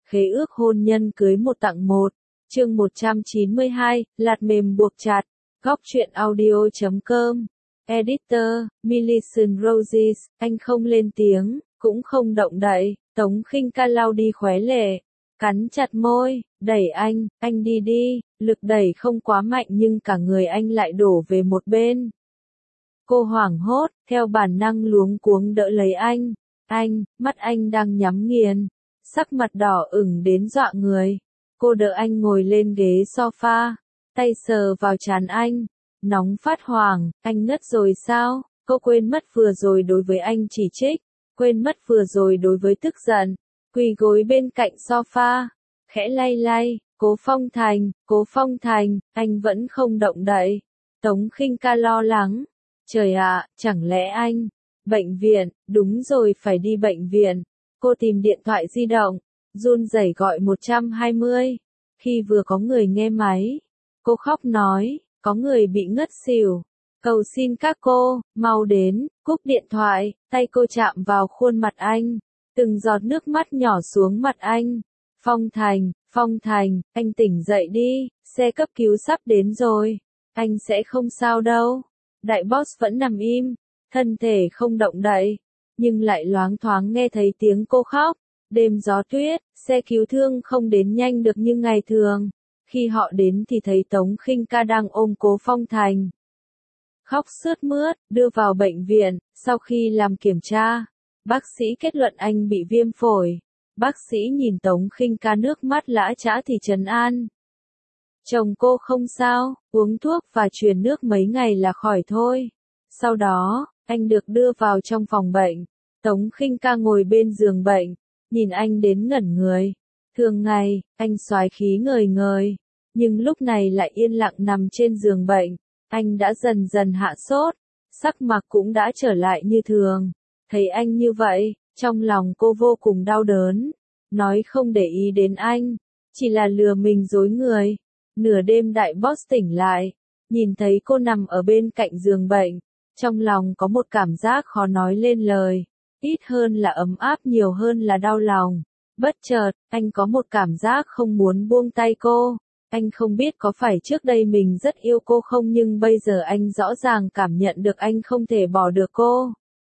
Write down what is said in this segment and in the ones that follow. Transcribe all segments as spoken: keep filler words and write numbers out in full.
Khế ước hôn nhân cưới một tặng một. Chương một trăm chín mươi hai, lạt mềm buộc chặt. Góc truyện audio chấm com. Editor, Millicent Roses, anh không lên tiếng, cũng không động đậy. Tống Khinh Ca lau đi khóe lệ, cắn chặt môi, đẩy anh, anh đi đi. Lực đẩy không quá mạnh nhưng cả người anh lại đổ về một bên. Cô hoảng hốt, theo bản năng luống cuống đỡ lấy anh. Anh, mắt anh đang nhắm nghiền, sắc mặt đỏ ửng đến dọa người. Cô đỡ anh ngồi lên ghế sofa, tay sờ vào trán anh, nóng phát hoảng. Anh ngất rồi sao? Cô quên mất vừa rồi đối với anh chỉ trích, quên mất vừa rồi đối với tức giận. Quỳ gối bên cạnh sofa, khẽ lay lay, Cố Phong Thành, Cố Phong Thành, anh vẫn không động đậy. Tống Khinh Ca lo lắng, trời ạ, chẳng lẽ anh, bệnh viện, đúng rồi phải đi bệnh viện. Cô tìm điện thoại di động, run rẩy gọi một trăm hai mươi. Khi vừa có người nghe máy, cô khóc nói, có người bị ngất xỉu. Cầu xin các cô, mau đến. Cúp điện thoại, tay cô chạm vào khuôn mặt anh, từng giọt nước mắt nhỏ xuống mặt anh. Phong Thành, Phong Thành, anh tỉnh dậy đi, xe cấp cứu sắp đến rồi. Anh sẽ không sao đâu. Đại boss vẫn nằm im, thân thể không động đậy, nhưng lại loáng thoáng nghe thấy tiếng cô khóc. Đêm gió tuyết, xe cứu thương không đến nhanh được như ngày thường. Khi họ đến thì thấy Tống Khinh Ca đang ôm Cố Phong Thành, khóc sướt mướt, đưa vào bệnh viện. Sau khi làm kiểm tra, bác sĩ kết luận anh bị viêm phổi. Bác sĩ nhìn Tống Khinh Ca nước mắt lã chã thì trấn an. Chồng cô không sao, uống thuốc và truyền nước mấy ngày là khỏi thôi. Sau đó, anh được đưa vào trong phòng bệnh. Tống Khinh Ca ngồi bên giường bệnh, nhìn anh đến ngẩn người. Thường ngày, anh soái khí ngời ngời, nhưng lúc này lại yên lặng nằm trên giường bệnh. Anh đã dần dần hạ sốt, sắc mặt cũng đã trở lại như thường. Thấy anh như vậy, trong lòng cô vô cùng đau đớn. Nói không để ý đến anh, chỉ là lừa mình dối người. Nửa đêm đại boss tỉnh lại, nhìn thấy cô nằm ở bên cạnh giường bệnh. Trong lòng có một cảm giác khó nói lên lời. Ít hơn là ấm áp, nhiều hơn là đau lòng. Bất chợt, anh có một cảm giác không muốn buông tay cô. Anh không biết có phải trước đây mình rất yêu cô không, nhưng bây giờ anh rõ ràng cảm nhận được anh không thể bỏ được cô.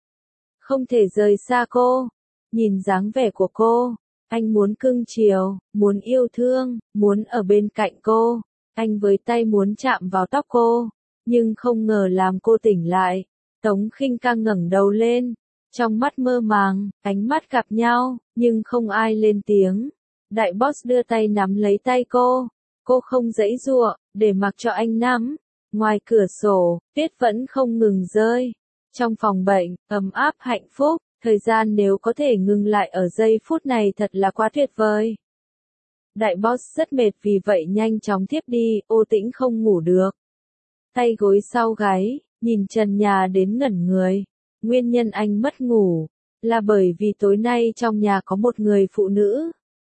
Không thể rời xa cô. Nhìn dáng vẻ của cô, anh muốn cưng chiều, muốn yêu thương, muốn ở bên cạnh cô. Anh với tay muốn chạm vào tóc cô, nhưng không ngờ làm cô tỉnh lại. Tống Khinh Ca ngẩng đầu lên, trong mắt mơ màng, ánh mắt gặp nhau, nhưng không ai lên tiếng. Đại boss đưa tay nắm lấy tay cô. Cô không giãy giụa, để mặc cho anh nắm. Ngoài cửa sổ, tuyết vẫn không ngừng rơi. Trong phòng bệnh, ấm áp hạnh phúc, thời gian nếu có thể ngừng lại ở giây phút này thật là quá tuyệt vời. Đại boss rất mệt vì vậy nhanh chóng thiếp đi. Ô Tĩnh không ngủ được, tay gối sau gáy, nhìn trần nhà đến ngẩn người. Nguyên nhân anh mất ngủ, là bởi vì tối nay trong nhà có một người phụ nữ.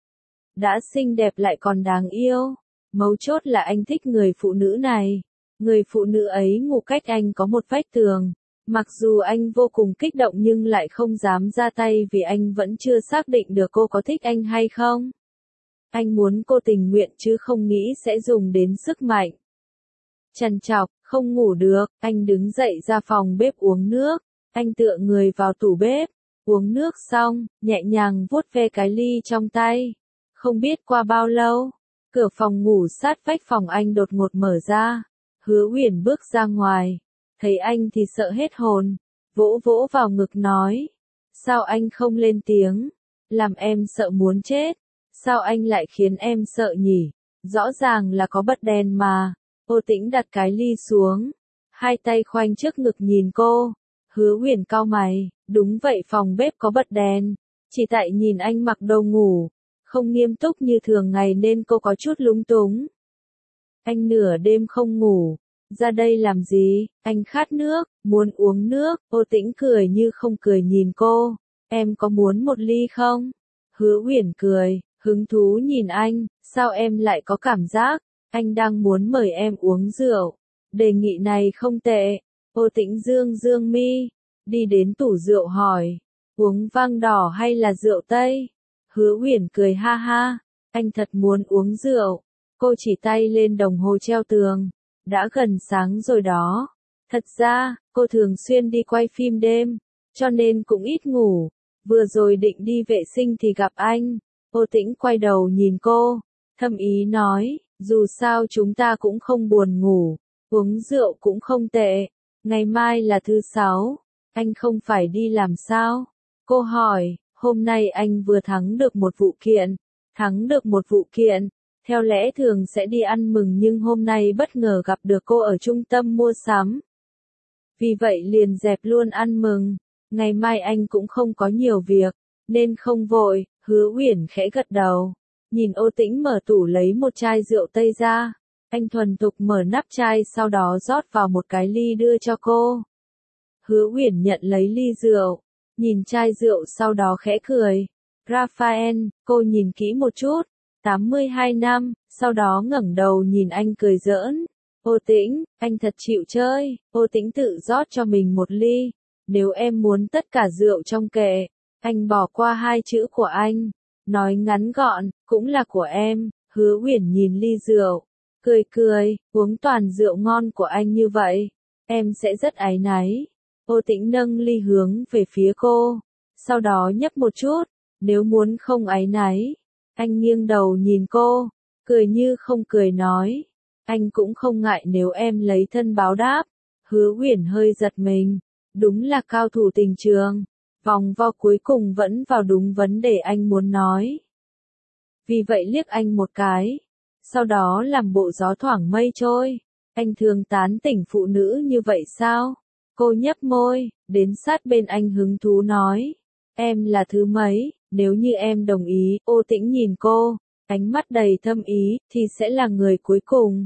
Đã xinh đẹp lại còn đáng yêu. Mấu chốt là anh thích người phụ nữ này. Người phụ nữ ấy ngủ cách anh có một vách tường. Mặc dù anh vô cùng kích động nhưng lại không dám ra tay vì anh vẫn chưa xác định được cô có thích anh hay không. Anh muốn cô tình nguyện chứ không nghĩ sẽ dùng đến sức mạnh. Trằn trọc, không ngủ được, anh đứng dậy ra phòng bếp uống nước. Anh tựa người vào tủ bếp, uống nước xong, nhẹ nhàng vuốt ve cái ly trong tay. Không biết qua bao lâu, cửa phòng ngủ sát vách phòng anh đột ngột mở ra. Hứa Uyển bước ra ngoài, thấy anh thì sợ hết hồn, vỗ vỗ vào ngực nói. Sao anh không lên tiếng? Làm em sợ muốn chết. Sao anh lại khiến em sợ nhỉ? Rõ ràng là có bật đèn mà. Ô Tĩnh đặt cái ly xuống, hai tay khoanh trước ngực nhìn cô. Hứa Uyển cau mày, đúng vậy phòng bếp có bật đèn. Chỉ tại nhìn anh mặc đồ ngủ, không nghiêm túc như thường ngày nên cô có chút lúng túng. Anh nửa đêm không ngủ, ra đây làm gì? Anh khát nước, muốn uống nước. Ô Tĩnh cười như không cười nhìn cô. Em có muốn một ly không? Hứa Uyển cười, hứng thú nhìn anh. Sao em lại có cảm giác anh đang muốn mời em uống rượu? Đề nghị này không tệ. Ô Tĩnh dương dương mi, đi đến tủ rượu hỏi, uống vang đỏ hay là rượu Tây? Hứa Uyển cười ha ha, anh thật muốn uống rượu. Cô chỉ tay lên đồng hồ treo tường. Đã gần sáng rồi đó. Thật ra, cô thường xuyên đi quay phim đêm, cho nên cũng ít ngủ. Vừa rồi định đi vệ sinh thì gặp anh. Ô Tĩnh quay đầu nhìn cô, thâm ý nói, dù sao chúng ta cũng không buồn ngủ, uống rượu cũng không tệ. Ngày mai là thứ sáu, anh không phải đi làm sao? Cô hỏi, hôm nay anh vừa thắng được một vụ kiện. Thắng được một vụ kiện, theo lẽ thường sẽ đi ăn mừng nhưng hôm nay bất ngờ gặp được cô ở trung tâm mua sắm. Vì vậy liền dẹp luôn ăn mừng. Ngày mai anh cũng không có nhiều việc, nên không vội. Hứa Uyển khẽ gật đầu, nhìn Ô Tĩnh mở tủ lấy một chai rượu Tây ra. Anh thuần thục mở nắp chai sau đó rót vào một cái ly đưa cho cô. Hứa Uyển nhận lấy ly rượu, nhìn chai rượu sau đó khẽ cười. Raphael, cô nhìn kỹ một chút, tám mươi hai năm, sau đó ngẩng đầu nhìn anh cười giỡn. Ô Tĩnh, anh thật chịu chơi. Ô Tĩnh tự rót cho mình một ly. Nếu em muốn tất cả rượu trong kệ, anh bỏ qua hai chữ của anh. Nói ngắn gọn, cũng là của em. Hứa Uyển nhìn ly rượu, cười cười, uống toàn rượu ngon của anh như vậy, em sẽ rất áy náy. Ô Tĩnh nâng ly hướng về phía cô, sau đó nhấp một chút, nếu muốn không áy náy. Anh nghiêng đầu nhìn cô, cười như không cười nói, anh cũng không ngại nếu em lấy thân báo đáp. Hứa Uyển hơi giật mình, đúng là cao thủ tình trường. Vòng vo cuối cùng vẫn vào đúng vấn đề anh muốn nói. Vì vậy liếc anh một cái, sau đó làm bộ gió thoảng mây trôi. Anh thường tán tỉnh phụ nữ như vậy sao? Cô nhấp môi, đến sát bên anh hứng thú nói. Em là thứ mấy, nếu như em đồng ý. Ô Tĩnh nhìn cô, ánh mắt đầy thâm ý, thì sẽ là người cuối cùng.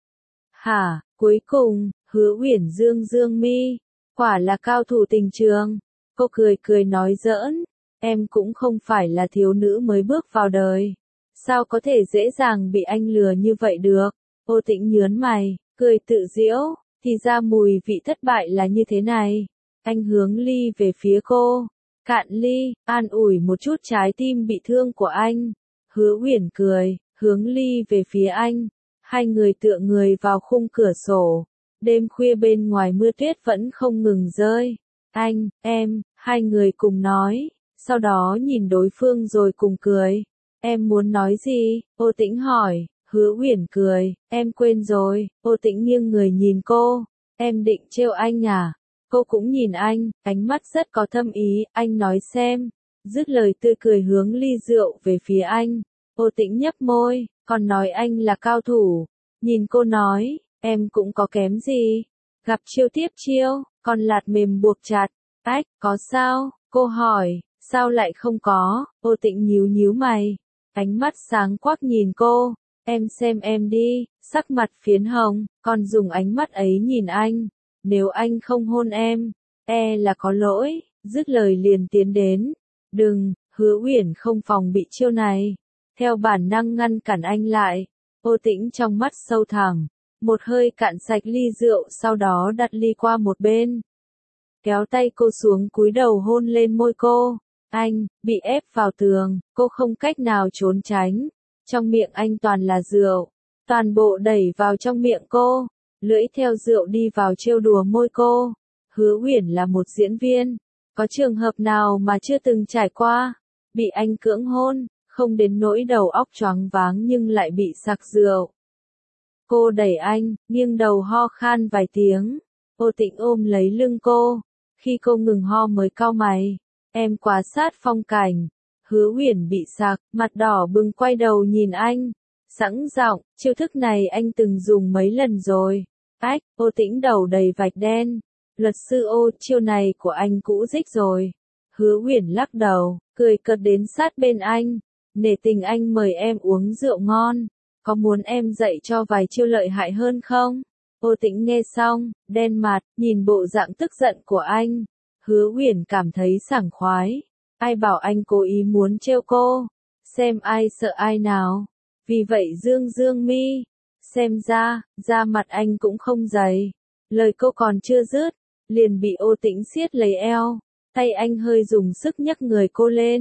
Hả, cuối cùng? Hứa Uyển dương dương mi, quả là cao thủ tình trường. Cô cười cười nói giỡn, em cũng không phải là thiếu nữ mới bước vào đời. Sao có thể dễ dàng bị anh lừa như vậy được? Ô Tĩnh nhớn mày, cười tự giễu, thì ra mùi vị thất bại là như thế này. Anh hướng ly về phía cô, cạn ly, an ủi một chút trái tim bị thương của anh. Hứa Uyển cười, hướng ly về phía anh. Hai người tựa người vào khung cửa sổ. Đêm khuya bên ngoài mưa tuyết vẫn không ngừng rơi. Anh, em, hai người cùng nói, sau đó nhìn đối phương rồi cùng cười. Em muốn nói gì? Ô Tĩnh hỏi. Hứa Uyển cười, em quên rồi. Ô Tĩnh nghiêng người nhìn cô, em định trêu anh à? Cô cũng nhìn anh, ánh mắt rất có thâm ý. Anh nói xem. Dứt lời tươi cười hướng ly rượu về phía anh. Ô Tĩnh nhấp môi, còn nói anh là cao thủ. Nhìn cô nói, em cũng có kém gì. Gặp chiêu tiếp chiêu, còn lạt mềm buộc chặt. Ách, có sao? Cô hỏi, sao lại không có? Ô Tĩnh nhíu nhíu mày, ánh mắt sáng quắc nhìn cô. Em xem em đi, sắc mặt phiến hồng, còn dùng ánh mắt ấy nhìn anh. Nếu anh không hôn em, e là có lỗi. Dứt lời liền tiến đến. Đừng, Hứa Uyển không phòng bị chiêu này, theo bản năng ngăn cản anh lại. Ô Tĩnh trong mắt sâu thẳm, một hơi cạn sạch ly rượu, sau đó đặt ly qua một bên. Kéo tay cô xuống cúi đầu hôn lên môi cô. Anh, bị ép vào tường, cô không cách nào trốn tránh. Trong miệng anh toàn là rượu, toàn bộ đẩy vào trong miệng cô. Lưỡi theo rượu đi vào trêu đùa môi cô. Hứa Uyển là một diễn viên, có trường hợp nào mà chưa từng trải qua. Bị anh cưỡng hôn, không đến nỗi đầu óc choáng váng nhưng lại bị sặc rượu. Cô đẩy anh, nghiêng đầu ho khan vài tiếng. Ô Tĩnh ôm lấy lưng cô. Khi cô ngừng ho mới cau mày. Em quá sát phong cảnh. Hứa Uyển bị sặc, mặt đỏ bừng quay đầu nhìn anh. Sẵn giọng, chiêu thức này anh từng dùng mấy lần rồi. Ách, Ô Tĩnh đầu đầy vạch đen. Luật sư Ô, chiêu này của anh cũ rích rồi. Hứa Uyển lắc đầu, cười cợt đến sát bên anh. Nể tình anh mời em uống rượu ngon. Có muốn em dạy cho vài chiêu lợi hại hơn không? Ô Tĩnh nghe xong, đen mặt, nhìn bộ dạng tức giận của anh. Hứa Uyển cảm thấy sảng khoái. Ai bảo anh cố ý muốn trêu cô? Xem ai sợ ai nào. Vì vậy dương dương mi. Xem ra, da mặt anh cũng không dày. Lời cô còn chưa dứt, liền bị Ô Tĩnh siết lấy eo. Tay anh hơi dùng sức nhấc người cô lên.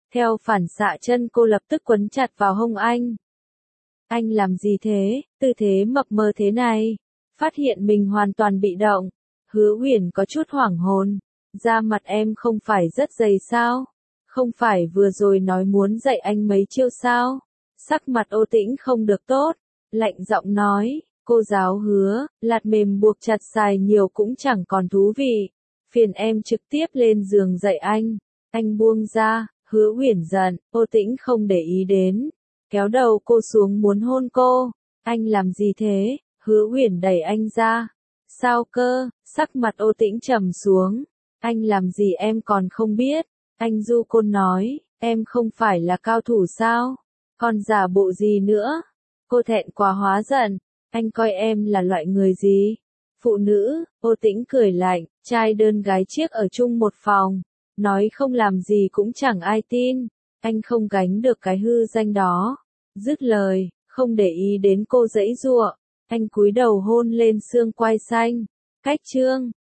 Theo phản xạ chân cô lập tức quấn chặt vào hông anh. Anh làm gì thế, tư thế mập mờ thế này? Phát hiện mình hoàn toàn bị động. Hứa Uyển có chút hoảng hồn. Da mặt em không phải rất dày sao? Không phải vừa rồi nói muốn dạy anh mấy chiêu sao? Sắc mặt Ô Tĩnh không được tốt. Lạnh giọng nói, cô giáo Hứa, lạt mềm buộc chặt xài nhiều cũng chẳng còn thú vị. Phiền em trực tiếp lên giường dạy anh. Anh buông ra. Hứa Uyển giận, Ô Tĩnh không để ý đến. Kéo đầu cô xuống muốn hôn cô. Anh làm gì thế? Hứa Uyển đẩy anh ra. Sao cơ? Sắc mặt Ô Tĩnh trầm xuống. Anh làm gì em còn không biết. Anh du côn nói, em không phải là cao thủ sao? Còn giả bộ gì nữa? Cô thẹn quá hóa giận. Anh coi em là loại người gì? Phụ nữ. Ô Tĩnh cười lạnh, trai đơn gái chiếc ở chung một phòng. Nói không làm gì cũng chẳng ai tin. Anh không gánh được cái hư danh đó. Dứt lời, không để ý đến cô giãy giụa. Anh cúi đầu hôn lên xương quai xanh. Cách chương